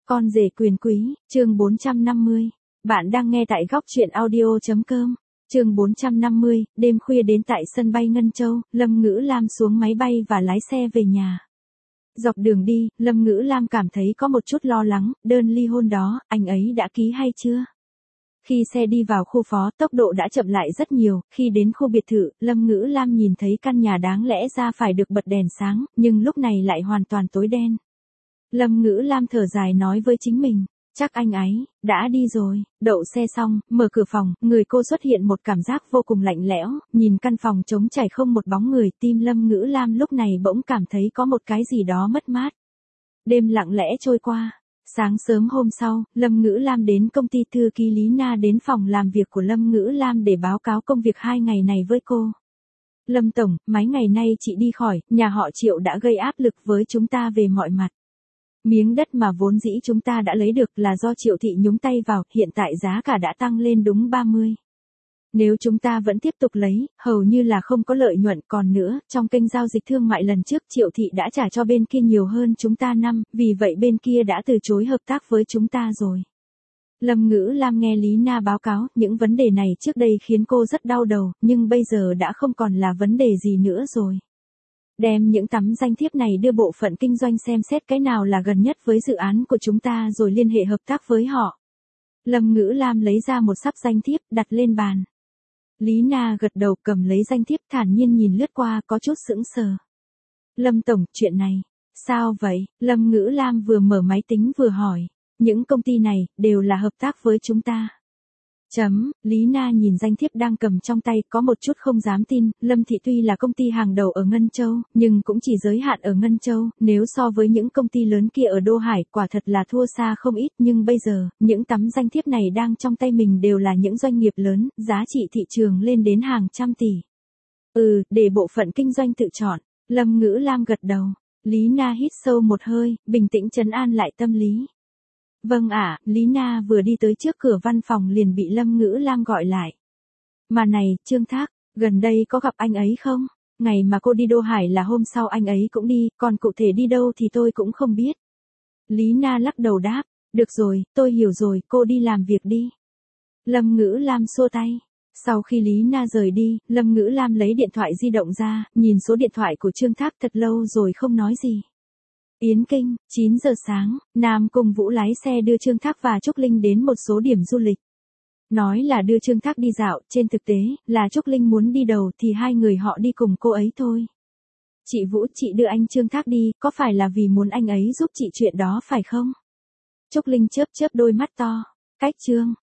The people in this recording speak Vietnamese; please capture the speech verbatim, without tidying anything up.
Con rể quyền quý, chương bốn trăm năm mươi. Bạn đang nghe tại góc truyện audio chấm com. Chương bốn trăm năm mươi, đêm khuya đến tại sân bay Ngân Châu, Lâm Ngữ Lam xuống máy bay và lái xe về nhà. Dọc đường đi, Lâm Ngữ Lam cảm thấy có một chút lo lắng, đơn ly hôn đó, anh ấy đã ký hay chưa? Khi xe đi vào khu phó, tốc độ đã chậm lại rất nhiều, khi đến khu biệt thự, Lâm Ngữ Lam nhìn thấy căn nhà đáng lẽ ra phải được bật đèn sáng, nhưng lúc này lại hoàn toàn tối đen. Lâm Ngữ Lam thở dài nói với chính mình, chắc anh ấy đã đi rồi. Đậu xe xong, mở cửa phòng, người cô xuất hiện một cảm giác vô cùng lạnh lẽo, nhìn căn phòng trống trải không một bóng người, tim Lâm Ngữ Lam lúc này bỗng cảm thấy có một cái gì đó mất mát. Đêm lặng lẽ trôi qua. Sáng sớm hôm sau, Lâm Ngữ Lam đến công ty thư ký Lý Na đến phòng làm việc của Lâm Ngữ Lam để báo cáo công việc hai ngày này với cô. Lâm Tổng, mấy ngày nay chị đi khỏi, nhà họ Triệu đã gây áp lực với chúng ta về mọi mặt. Miếng đất mà vốn dĩ chúng ta đã lấy được là do Triệu Thị nhúng tay vào, hiện tại giá cả đã tăng lên đúng ba mươi. Nếu chúng ta vẫn tiếp tục lấy, hầu như là không có lợi nhuận. Còn nữa, trong kênh giao dịch thương mại lần trước Triệu Thị đã trả cho bên kia nhiều hơn chúng ta năm, vì vậy bên kia đã từ chối hợp tác với chúng ta rồi. Lâm Ngữ Lam nghe Lý Na báo cáo, những vấn đề này trước đây khiến cô rất đau đầu, nhưng bây giờ đã không còn là vấn đề gì nữa rồi. Đem những tấm danh thiếp này đưa bộ phận kinh doanh xem xét cái nào là gần nhất với dự án của chúng ta rồi liên hệ hợp tác với họ. Lâm Ngữ Lam lấy ra một sắp danh thiếp, đặt lên bàn. Lý Na gật đầu cầm lấy danh thiếp thản nhiên nhìn lướt qua có chút sững sờ. Lâm Tổng, chuyện này, sao vậy? Lâm Ngữ Lam vừa mở máy tính vừa hỏi. Những công ty này, đều là hợp tác với chúng ta. Chấm, Lý Na nhìn danh thiếp đang cầm trong tay có một chút không dám tin, Lâm Thị tuy là công ty hàng đầu ở Ngân Châu, nhưng cũng chỉ giới hạn ở Ngân Châu, nếu so với những công ty lớn kia ở Đô Hải quả thật là thua xa không ít, nhưng bây giờ, những tấm danh thiếp này đang trong tay mình đều là những doanh nghiệp lớn, giá trị thị trường lên đến hàng trăm tỷ. Ừ, để bộ phận kinh doanh tự chọn, Lâm Ngữ Lam gật đầu, Lý Na hít sâu một hơi, bình tĩnh trấn an lại tâm lý. Vâng ạ, à, Lý Na vừa đi tới trước cửa văn phòng liền bị Lâm Ngữ Lam gọi lại. Mà này, Trương Thác, gần đây có gặp anh ấy không? Ngày mà cô đi Đô Hải là hôm sau anh ấy cũng đi, còn cụ thể đi đâu thì tôi cũng không biết. Lý Na lắc đầu đáp, được rồi, tôi hiểu rồi, cô đi làm việc đi. Lâm Ngữ Lam xua tay. Sau khi Lý Na rời đi, Lâm Ngữ Lam lấy điện thoại di động ra, nhìn số điện thoại của Trương Thác thật lâu rồi không nói gì. Yến Kinh, chín giờ sáng, Nam Cung Vũ lái xe đưa Trương Thác và Trúc Linh đến một số điểm du lịch. Nói là đưa Trương Thác đi dạo, trên thực tế, là Trúc Linh muốn đi đầu thì hai người họ đi cùng cô ấy thôi. Chị Vũ, chị đưa anh Trương Thác đi, có phải là vì muốn anh ấy giúp chị chuyện đó phải không? Trúc Linh chớp chớp đôi mắt to. Cách Trương